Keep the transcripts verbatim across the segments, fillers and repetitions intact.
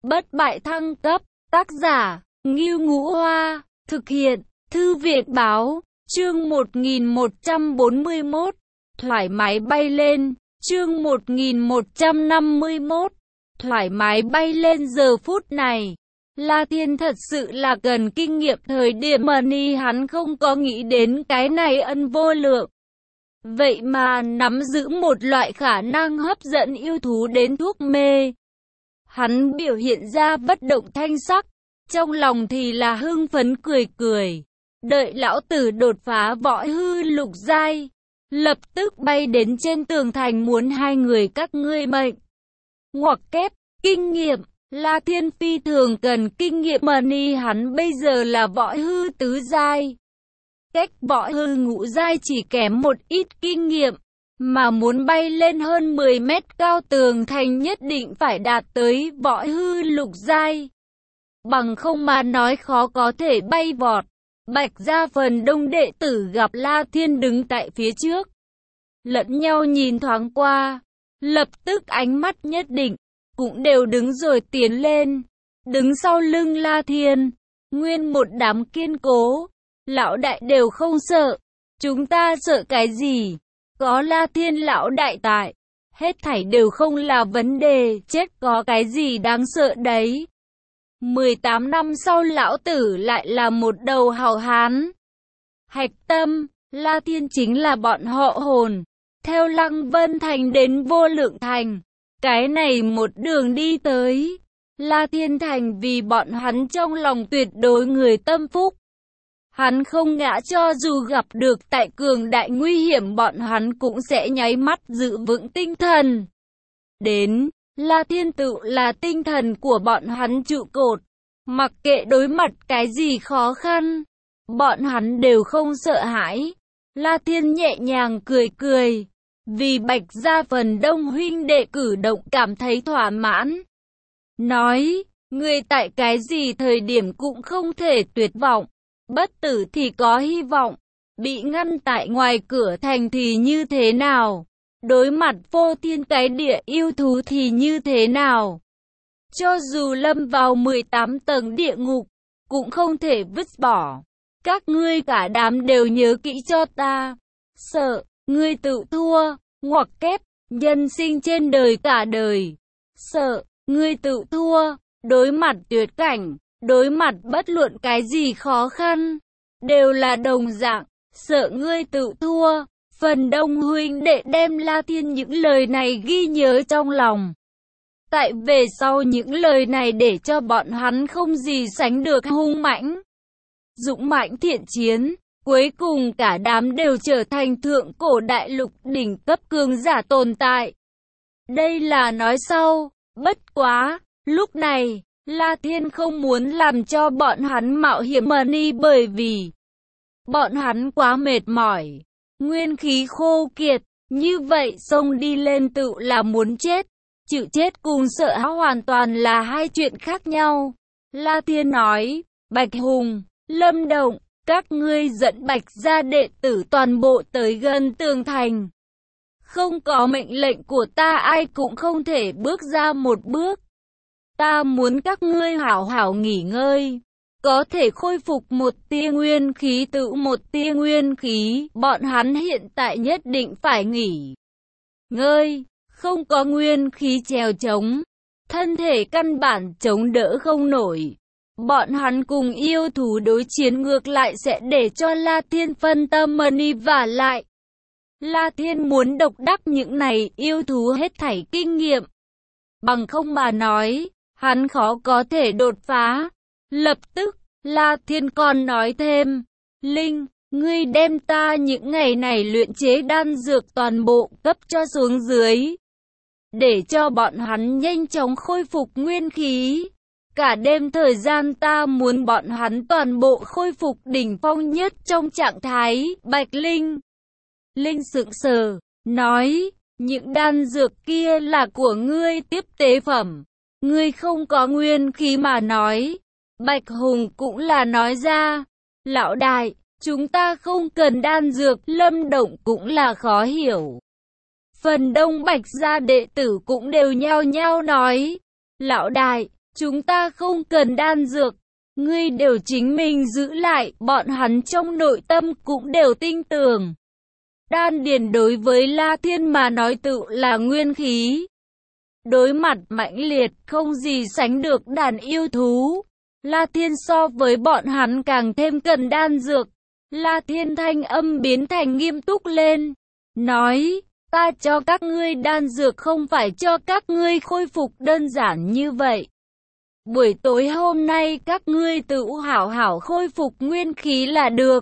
Bất bại thăng cấp, tác giả, Ngưu Ngũ Hoa, thực hiện, Thư viện báo, chương một nghìn một trăm bốn mươi mốt, thoải mái bay lên, chương một nghìn một trăm năm mươi mốt, thoải mái bay lên. Giờ phút này, La Thiên thật sự là cần kinh nghiệm. Thời điểm Money hắn không có nghĩ đến cái này ân vô lượng. Vậy mà nắm giữ một loại khả năng hấp dẫn yêu thú đến thuốc mê. Hắn biểu hiện ra bất động thanh sắc, trong lòng thì là hưng phấn cười cười. Đợi lão tử đột phá võ hư lục giai, lập tức bay đến trên tường thành muốn hai người các ngươi mệnh. Ngoặc kép, kinh nghiệm, La Thiên phi thường cần kinh nghiệm. Money hắn bây giờ là võ hư tứ giai, cách võ hư ngũ giai chỉ kém một ít kinh nghiệm, mà muốn bay lên hơn mười mét cao tường thành nhất định phải đạt tới võ hư lục giai. Bằng không mà nói khó có thể bay vọt. Bạch Gia phần đông đệ tử gặp La Thiên đứng tại phía trước, lẫn nhau nhìn thoáng qua, lập tức ánh mắt nhất định, cũng đều đứng rồi tiến lên, đứng sau lưng La Thiên, nguyên một đám kiên cố. Lão đại đều không sợ, chúng ta sợ cái gì? Có La Thiên lão đại tại, hết thảy đều không là vấn đề, chết có cái gì đáng sợ đấy. mười tám năm sau lão tử lại là một đầu hảo hán. Hạch tâm, La Thiên chính là bọn họ hồn, theo Lăng Vân Thành đến Vô Lượng Thành. Cái này một đường đi tới, La Thiên Thành vì bọn hắn trong lòng tuyệt đối người tâm phúc. Hắn không ngã, cho dù gặp được tại cường đại nguy hiểm bọn hắn cũng sẽ nháy mắt giữ vững tinh thần. Đến, La Thiên tự là tinh thần của bọn hắn trụ cột. Mặc kệ đối mặt cái gì khó khăn, bọn hắn đều không sợ hãi. La Thiên nhẹ nhàng cười cười, vì Bạch Gia phần đông huynh đệ cử động cảm thấy thỏa mãn. Nói, người tại cái gì thời điểm cũng không thể tuyệt vọng. Bất tử thì có hy vọng, bị ngăn tại ngoài cửa thành thì như thế nào? Đối mặt phô thiên cái địa yêu thú thì như thế nào? Cho dù lâm vào mười tám tầng địa ngục, cũng không thể vứt bỏ. Các ngươi cả đám đều nhớ kỹ cho ta. Sợ, ngươi tự thua, ngoặc kép, nhân sinh trên đời cả đời. Sợ, ngươi tự thua, đối mặt tuyệt cảnh. Đối mặt bất luận cái gì khó khăn, đều là đồng dạng, sợ ngươi tự thua. Phần đông huynh đệ đem La Thiên những lời này ghi nhớ trong lòng. Tại về sau những lời này để cho bọn hắn không gì sánh được hung mãnh, dũng mãnh thiện chiến. Cuối cùng cả đám đều trở thành thượng cổ đại lục đỉnh cấp cường giả tồn tại. Đây là nói sau, bất quá, lúc này La Thiên không muốn làm cho bọn hắn mạo hiểm Money bởi vì bọn hắn quá mệt mỏi, nguyên khí khô kiệt, như vậy xông đi lên tự là muốn chết. Chịu chết cùng sợ hãi hoàn toàn là hai chuyện khác nhau. La Thiên nói, Bạch Hùng, Lâm Động, các ngươi dẫn Bạch Gia đệ tử toàn bộ tới gần tường thành. Không có mệnh lệnh của ta ai cũng không thể bước ra một bước. Ta muốn các ngươi hảo hảo nghỉ ngơi, có thể khôi phục một tia nguyên khí tự một tia nguyên khí. Bọn hắn hiện tại nhất định phải nghỉ ngơi, không có nguyên khí trèo trống, thân thể căn bản chống đỡ không nổi. Bọn hắn cùng yêu thú đối chiến ngược lại sẽ để cho La Thiên phân tâm. Money và lại, La Thiên muốn độc đắc những này yêu thú hết thảy kinh nghiệm, bằng không mà nói hắn khó có thể đột phá. Lập tức, La Thiên còn nói thêm, Linh, ngươi đem ta những ngày này luyện chế đan dược toàn bộ cấp cho xuống dưới, để cho bọn hắn nhanh chóng khôi phục nguyên khí. Cả đêm thời gian ta muốn bọn hắn toàn bộ khôi phục đỉnh phong nhất trong trạng thái. Bạch Linh, Linh sững sờ, nói, những đan dược kia là của ngươi tiếp tế phẩm. Ngươi không có nguyên khí mà nói. Bạch Hùng cũng là nói ra, lão đại, chúng ta không cần đan dược. Lâm Động cũng là khó hiểu. Phần đông Bạch Gia đệ tử cũng đều nhao nhao nói, lão đại, chúng ta không cần đan dược, ngươi đều chính mình giữ lại, bọn hắn trong nội tâm cũng đều tin tưởng. Đan điền đối với La Thiên mà nói tự là nguyên khí. Đối mặt mãnh liệt không gì sánh được đàn yêu thú, La Thiên so với bọn hắn càng thêm cần đan dược. La Thiên thanh âm biến thành nghiêm túc lên, nói, ta cho các ngươi đan dược không phải cho các ngươi khôi phục đơn giản như vậy. Buổi tối hôm nay các ngươi tự hảo hảo khôi phục nguyên khí là được.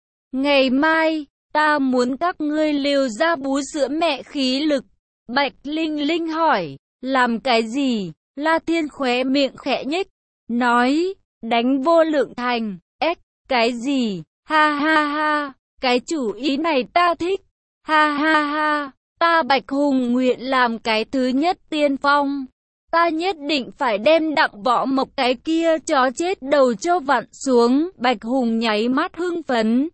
Ngày mai, ta muốn các ngươi liều ra bú sữa mẹ khí lực. Bạch Linh Linh hỏi, làm cái gì? La Thiên khóe miệng khẽ nhếch, nói, đánh vô lượng thành. Ếch, cái gì? Ha ha ha, cái chủ ý này ta thích. Ha ha ha, ta Bạch Hùng nguyện làm cái thứ nhất tiên phong. Ta nhất định phải đem Đặng Võ Mộc cái kia chó chết đầu cho vặn xuống. Bạch Hùng nháy mắt hưng phấn.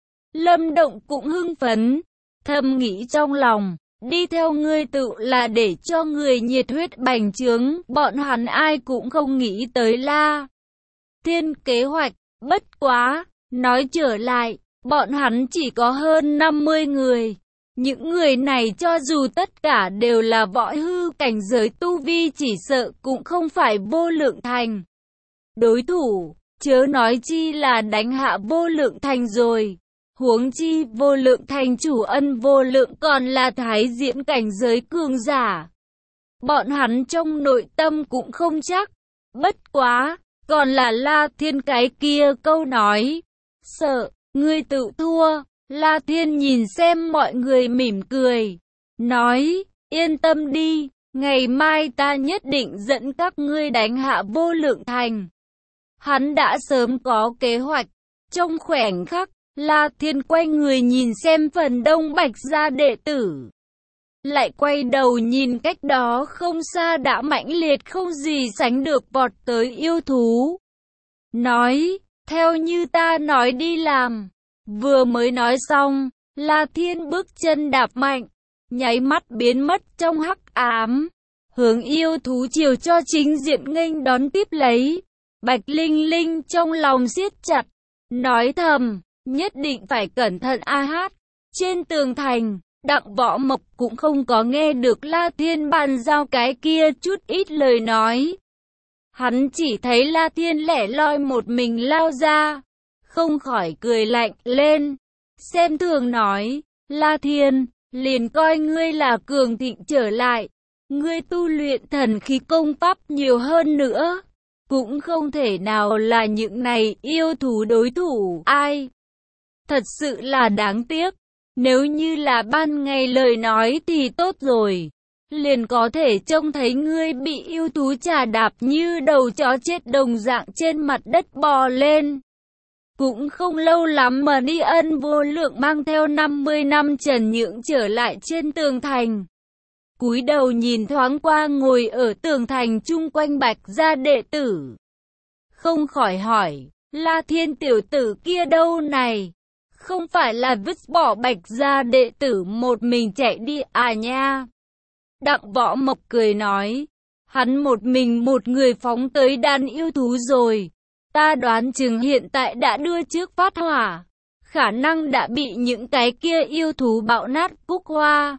Lâm Động cũng hưng phấn, thầm nghĩ trong lòng, đi theo ngươi tự là để cho người nhiệt huyết bành trướng. Bọn hắn ai cũng không nghĩ tới La Thiên kế hoạch. Bất quá, nói trở lại, bọn hắn chỉ có hơn năm mươi người. Những người này cho dù tất cả đều là võ hư cảnh giới tu vi, chỉ sợ cũng không phải vô lượng thành đối thủ, chớ nói chi là đánh hạ vô lượng thành rồi. Huống chi vô lượng thành chủ Ân Vô Lượng còn là thái diễn cảnh giới cường giả. Bọn hắn trong nội tâm cũng không chắc. Bất quá, còn là La Thiên cái kia câu nói, sợ, ngươi tự thua. La Thiên nhìn xem mọi người mỉm cười, nói, yên tâm đi, ngày mai ta nhất định dẫn các ngươi đánh hạ vô lượng thành. Hắn đã sớm có kế hoạch. Trong khoảnh khắc, La Thiên quay người nhìn xem phần đông Bạch gia đệ tử. Lại quay đầu nhìn cách đó không xa đã mãnh liệt không gì sánh được vọt tới yêu thú. Nói, theo như ta nói đi làm. Vừa mới nói xong, La Thiên bước chân đạp mạnh, nháy mắt biến mất trong hắc ám, hướng yêu thú chiều cho chính diện nghênh đón tiếp lấy. Bạch Linh Linh trong lòng siết chặt, nói thầm, nhất định phải cẩn thận a hát. Trên tường thành, Đặng Võ Mộc cũng không có nghe được La Thiên bàn giao cái kia chút ít lời nói. Hắn chỉ thấy La Thiên lẻ loi một mình lao ra, không khỏi cười lạnh lên, xem thường nói, La Thiên, liền coi ngươi là cường thịnh trở lại, ngươi tu luyện thần khí công pháp nhiều hơn nữa, cũng không thể nào là những này yêu thú đối thủ. Ai? Thật sự là đáng tiếc, nếu như là ban ngày lời nói thì tốt rồi, liền có thể trông thấy ngươi bị yêu thú chà đạp như đầu chó chết đồng dạng trên mặt đất bò lên. Cũng không lâu lắm mà đi Ân Vô Lượng mang theo năm mươi năm Trần Nhượng trở lại trên tường thành. Cúi đầu nhìn thoáng qua ngồi ở tường thành chung quanh Bạch gia đệ tử. Không khỏi hỏi, La Thiên tiểu tử kia đâu này? Không phải là vứt bỏ Bạch gia đệ tử một mình chạy đi à nha? Đặng Võ Mộc cười nói, hắn một mình một người phóng tới đàn yêu thú rồi. Ta đoán chừng hiện tại đã đưa trước phát hỏa, khả năng đã bị những cái kia yêu thú bạo nát cúc hoa.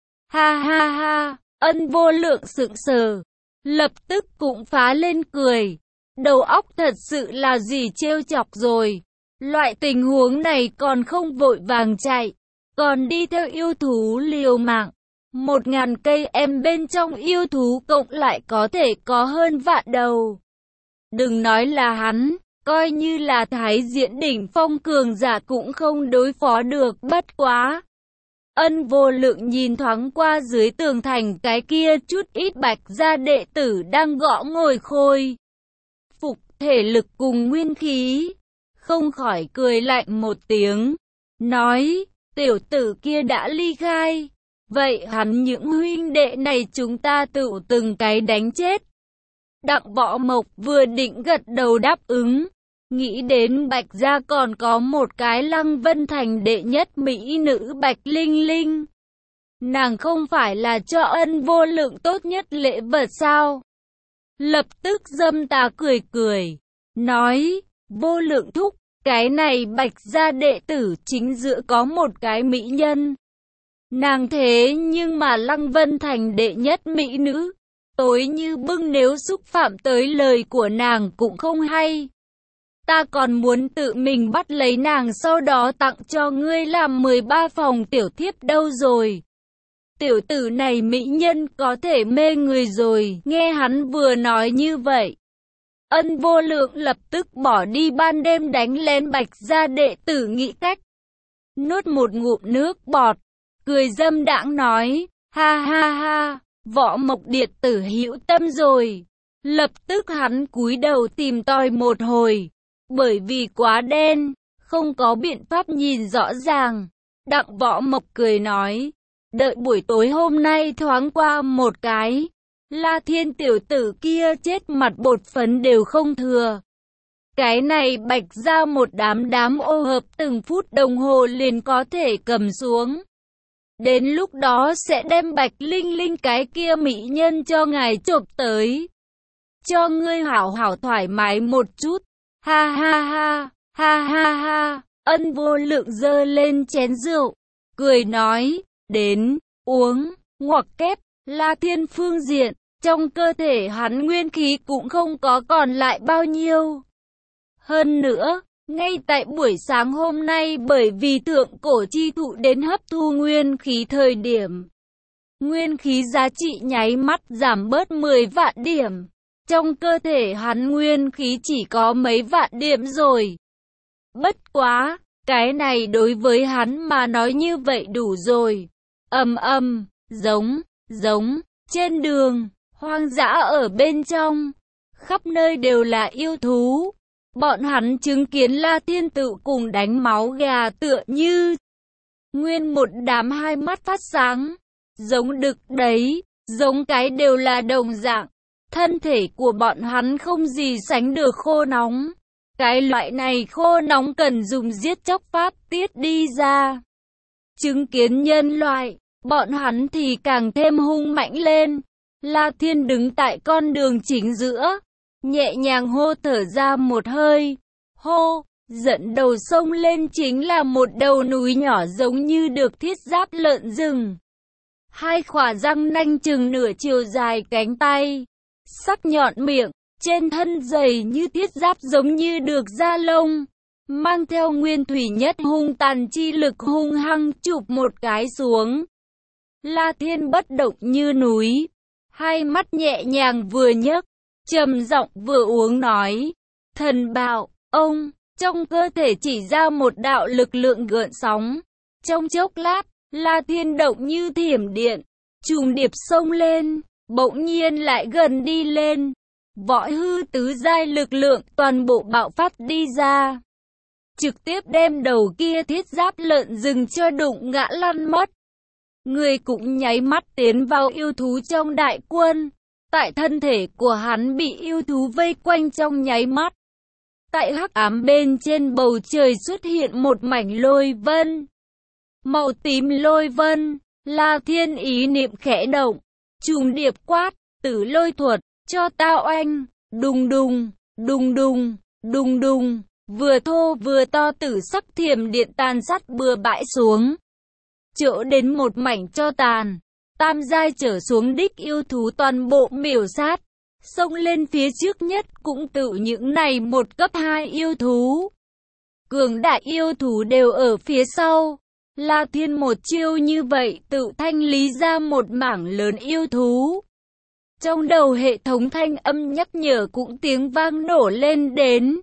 Ha ha ha, Ân Vô Lượng sững sờ, lập tức cũng phá lên cười. Đầu óc thật sự là gì trêu chọc rồi. Loại tình huống này còn không vội vàng chạy, còn đi theo yêu thú liều mạng. Một ngàn cây em bên trong yêu thú cộng lại có thể có hơn vạn đầu. Đừng nói là hắn, coi như là thái diễn đỉnh phong cường giả cũng không đối phó được. Bất quá, Ân Vô Lượng nhìn thoáng qua dưới tường thành cái kia chút ít Bạch gia đệ tử đang gõ ngồi khôi phục thể lực cùng nguyên khí, không khỏi cười lạnh một tiếng, nói, tiểu tử kia đã ly khai, vậy hắn những huynh đệ này chúng ta tự từng cái đánh chết. Đặng Võ Mộc vừa định gật đầu đáp ứng, nghĩ đến Bạch gia còn có một cái Lăng Vân Thành đệ nhất mỹ nữ Bạch Linh Linh. Nàng không phải là cho Ân Vô Lượng tốt nhất lễ vật sao? Lập tức Dâm Tà cười cười, nói, Vô Lượng thúc, cái này Bạch gia đệ tử chính giữa có một cái mỹ nhân. Nàng thế nhưng mà Lăng Vân Thành đệ nhất mỹ nữ, tối như bưng, nếu xúc phạm tới lời của nàng cũng không hay. Ta còn muốn tự mình bắt lấy nàng, sau đó tặng cho ngươi làm mười ba phòng tiểu thiếp đâu rồi. Tiểu tử này mỹ nhân có thể mê người rồi. Nghe hắn vừa nói như vậy, Ân Vô Lượng lập tức bỏ đi ban đêm đánh lén Bạch gia đệ tử, nghĩ cách. Nuốt một ngụm nước bọt, cười dâm đãng nói, ha ha ha, Võ Mộc Điệt tử hữu tâm rồi. Lập tức hắn cúi đầu tìm tòi một hồi, bởi vì quá đen, không có biện pháp nhìn rõ ràng. Đặng Võ Mộc cười nói, đợi buổi tối hôm nay thoáng qua một cái, La Thiên tiểu tử kia chết mặt bột phấn đều không thừa. Cái này Bạch gia một đám đám ô hợp từng phút đồng hồ liền có thể cầm xuống. Đến lúc đó sẽ đem Bạch Linh Linh cái kia mỹ nhân cho ngài chộp tới. Cho ngươi hảo hảo thoải mái một chút. Ha ha ha, ha ha ha. Ân Vô Lượng giơ lên chén rượu, cười nói, đến, uống, ngoặc kép. La Thiên phương diện, trong cơ thể hắn nguyên khí cũng không có còn lại bao nhiêu. Hơn nữa, ngay tại buổi sáng hôm nay, bởi vì thượng cổ chi thụ đến hấp thu nguyên khí thời điểm, nguyên khí giá trị nháy mắt giảm bớt mười vạn điểm. Trong cơ thể hắn nguyên khí chỉ có mấy vạn điểm rồi. Bất quá, cái này đối với hắn mà nói như vậy đủ rồi. Ầm ầm, giống, giống, trên đường, hoang dã ở bên trong, khắp nơi đều là yêu thú. Bọn hắn chứng kiến La Thiên tự cùng đánh máu gà tựa như nguyên một đám hai mắt phát sáng, giống đực đấy, giống cái đều là đồng dạng. Thân thể của bọn hắn không gì sánh được khô nóng. Cái loại này khô nóng cần dùng giết chóc pháp tiết đi ra. Chứng kiến nhân loại, bọn hắn thì càng thêm hung mạnh lên. La Thiên đứng tại con đường chính giữa, nhẹ nhàng hô thở ra một hơi. Hô, dẫn đầu sông lên chính là một đầu núi nhỏ giống như được thiết giáp lợn rừng. Hai khỏa răng nanh chừng nửa chiều dài cánh tay, sắc nhọn miệng, trên thân dày như thiết giáp giống như được da lông, mang theo nguyên thủy nhất hung tàn chi lực, hung hăng chụp một cái xuống. La Thiên bất động như núi, hai mắt nhẹ nhàng vừa nhấc, trầm giọng vừa uống nói, thần bạo, ông, trong cơ thể chỉ ra một đạo lực lượng gợn sóng. Trong chốc lát, La Thiên động như thiểm điện, trùng điệp xông lên, bỗng nhiên lại gần đi lên. Võ hư tứ giai lực lượng toàn bộ bạo phát đi ra, trực tiếp đem đầu kia thiết giáp lợn rừng cho đụng ngã lăn mất. Người cũng nháy mắt tiến vào yêu thú trong đại quân. Tại thân thể của hắn bị yêu thú vây quanh trong nháy mắt. Tại hắc ám bên trên bầu trời xuất hiện một mảnh lôi vân. Màu tím lôi vân, La Thiên ý niệm khẽ động, trùng điệp quát, tử lôi thuật, cho tao oanh, đùng đùng, đùng đùng, đùng đùng, vừa thô vừa to tử sắc thiểm điện tàn sát bừa bãi xuống. Chỗ đến một mảnh cho tàn, tam giai trở xuống đích yêu thú toàn bộ miểu sát. Xông lên phía trước nhất cũng tự những này một cấp hai yêu thú. Cường đại yêu thú đều ở phía sau. La Thiên một chiêu như vậy tự thanh lý ra một mảng lớn yêu thú. Trong đầu hệ thống thanh âm nhắc nhở cũng tiếng vang nổ lên đến.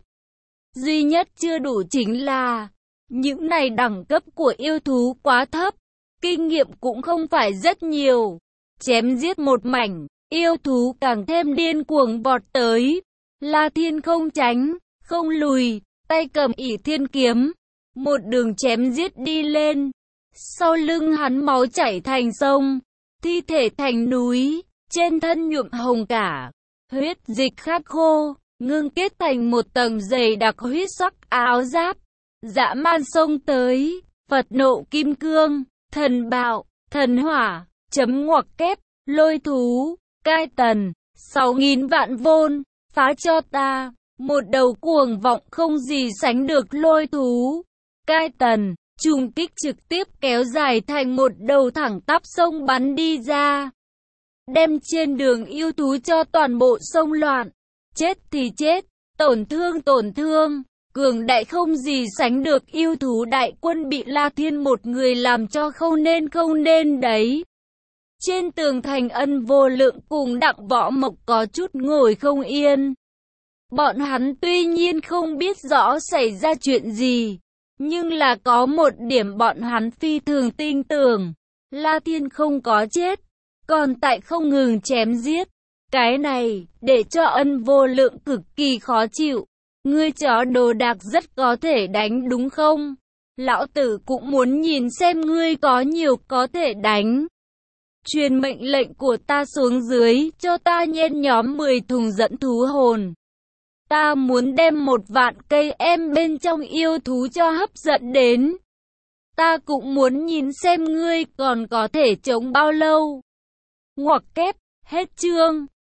Duy nhất chưa đủ chính là những này đẳng cấp của yêu thú quá thấp, kinh nghiệm cũng không phải rất nhiều. Chém giết một mảnh, yêu thú càng thêm điên cuồng vọt tới. La Thiên không tránh, không lùi, tay cầm ỷ thiên kiếm, một đường chém giết đi lên. Sau lưng hắn máu chảy thành sông, thi thể thành núi, trên thân nhuộm hồng cả, huyết dịch khát khô, ngưng kết thành một tầng dày đặc huyết sắc áo giáp. Dã man xông tới, Phật nộ kim cương, thần bạo, thần hỏa, chấm ngoặc kép, lôi thú, cai tần, Sáu nghìn vạn vôn, phá cho ta, một đầu cuồng vọng không gì sánh được lôi thú. Cai tần, trùng kích trực tiếp kéo dài thành một đầu thẳng tắp sông bắn đi ra. Đem trên đường yêu thú cho toàn bộ sông loạn. Chết thì chết, tổn thương tổn thương, cường đại không gì sánh được yêu thú đại quân bị La Thiên một người làm cho không nên không nên đấy. Trên tường thành Ân Vô Lượng cùng Đặng Võ Mộc có chút ngồi không yên. Bọn hắn tuy nhiên không biết rõ xảy ra chuyện gì, nhưng là có một điểm bọn hắn phi thường tin tưởng. La Thiên không có chết, còn tại không ngừng chém giết. Cái này, để cho Ân Vô Lượng cực kỳ khó chịu. Ngươi chó đồ đạc rất có thể đánh đúng không? Lão tử cũng muốn nhìn xem ngươi có nhiều có thể đánh. Truyền mệnh lệnh của ta xuống dưới, cho ta nhen nhóm mười thùng dẫn thú hồn. Ta muốn đem một vạn cây em bên trong yêu thú cho hấp dẫn đến. Ta cũng muốn nhìn xem ngươi còn có thể chống bao lâu. Ngoặc kép, hết chương.